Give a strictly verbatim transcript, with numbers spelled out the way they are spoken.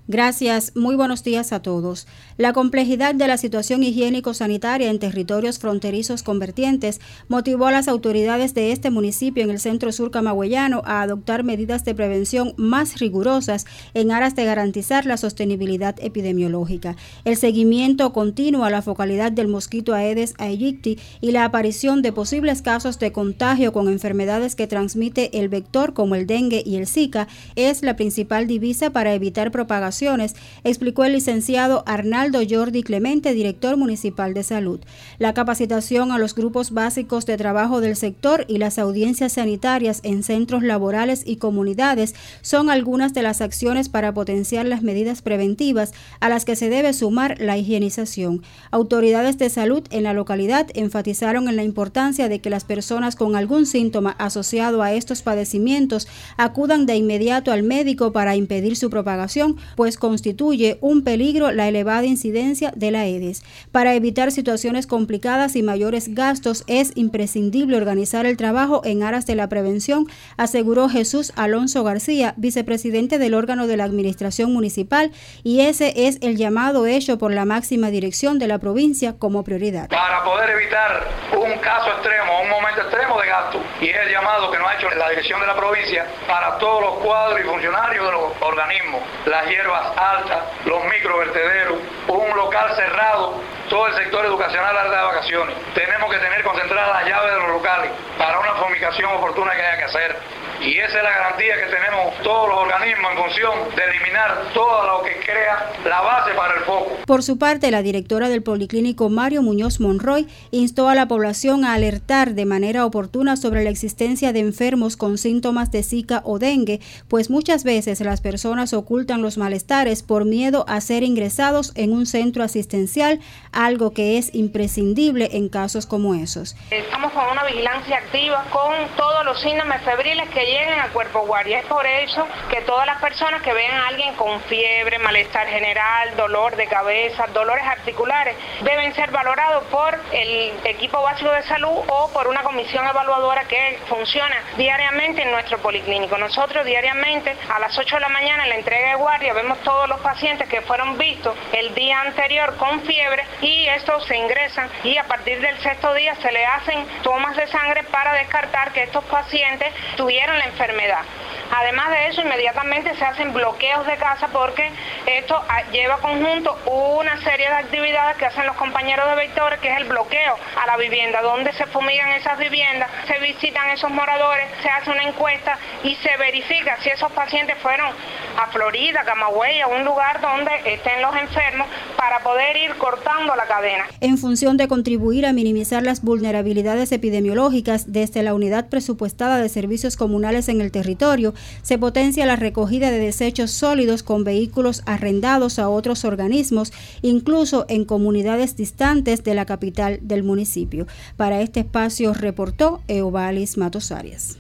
Gracias, muy buenos días a todos. La complejidad de la situación higiénico-sanitaria en territorios fronterizos con vertientes motivó a las autoridades de este municipio en el centro sur camagüeyano a adoptar medidas de prevención más rigurosas en aras de garantizar la sostenibilidad epidemiológica. El seguimiento continuo a la focalidad del mosquito Aedes aegypti y la aparición de posibles casos de contagio con enfermedades que transmite el vector como el dengue y el Zika es la principal divisa para evitar propagación, explicó el licenciado Arnaldo Jordi Clemente, director municipal de salud. La capacitación a los grupos básicos de trabajo del sector y las audiencias sanitarias en centros laborales y comunidades son algunas de las acciones para potenciar las medidas preventivas a las que se debe sumar la higienización. Autoridades de salud en la localidad enfatizaron en la importancia de que las personas con algún síntoma asociado a estos padecimientos acudan de inmediato al médico para impedir su propagación, pues constituye un peligro la elevada incidencia de la Aedes. Para evitar situaciones complicadas y mayores gastos, es imprescindible organizar el trabajo en aras de la prevención, aseguró Jesús Alonso García, vicepresidente del órgano de la administración municipal, y ese es el llamado hecho por la máxima dirección de la provincia como prioridad. Para poder evitar un caso extremo, un momento extremo de gasto, y es el llamado que nos ha hecho la dirección de la provincia para todos los cuadros y funcionarios de los organismos, las hierbas altas, los microvertederos, un local cerrado, todo el sector educacional a de vacaciones. Tenemos que tener concentradas las llaves de los locales para una fumigación oportuna que haya que hacer. Y esa es la garantía que tenemos todos los organismos en función de eliminar todo lo que crea la base para el foco. Por su parte, la directora del Policlínico Mario Muñoz Monroy instó a la población a alertar de manera oportuna sobre la existencia de enfermos con síntomas de Zika o dengue, pues muchas veces las personas ocultan los malestares por miedo a ser ingresados en un centro asistencial, algo que es imprescindible en casos como esos. Estamos con una vigilancia activa con todos los síntomas febriles que lleguen al cuerpo guardia. Es por eso que todas las personas que vean a alguien con fiebre, malestar general, dolor de cabeza, dolores articulares, deben ser valorados por el equipo básico de salud o por una comisión evaluadora que funciona diariamente en nuestro policlínico. Nosotros diariamente a las ocho de la mañana en la entrega de guardia vemos todos los pacientes que fueron vistos el día anterior con fiebre y estos se ingresan y a partir del sexto día se le hacen tomas de sangre para descartar que estos pacientes tuvieron la enfermedad. Además de eso, inmediatamente se hacen bloqueos de casa porque esto lleva conjunto una serie de actividades que hacen los compañeros de vectores, que es el bloqueo a la vivienda, donde se fumigan esas viviendas, se visitan esos moradores, se hace una encuesta y se verifica si esos pacientes fueron a Florida, Camagüey, a un lugar donde estén los enfermos para poder ir cortando la cadena. En función de contribuir a minimizar las vulnerabilidades epidemiológicas, desde la unidad presupuestada de servicios comunales en el territorio, se potencia la recogida de desechos sólidos con vehículos arrendados a otros organismos, incluso en comunidades distantes de la capital del municipio. Para este espacio reportó Eovalis Matos Arias.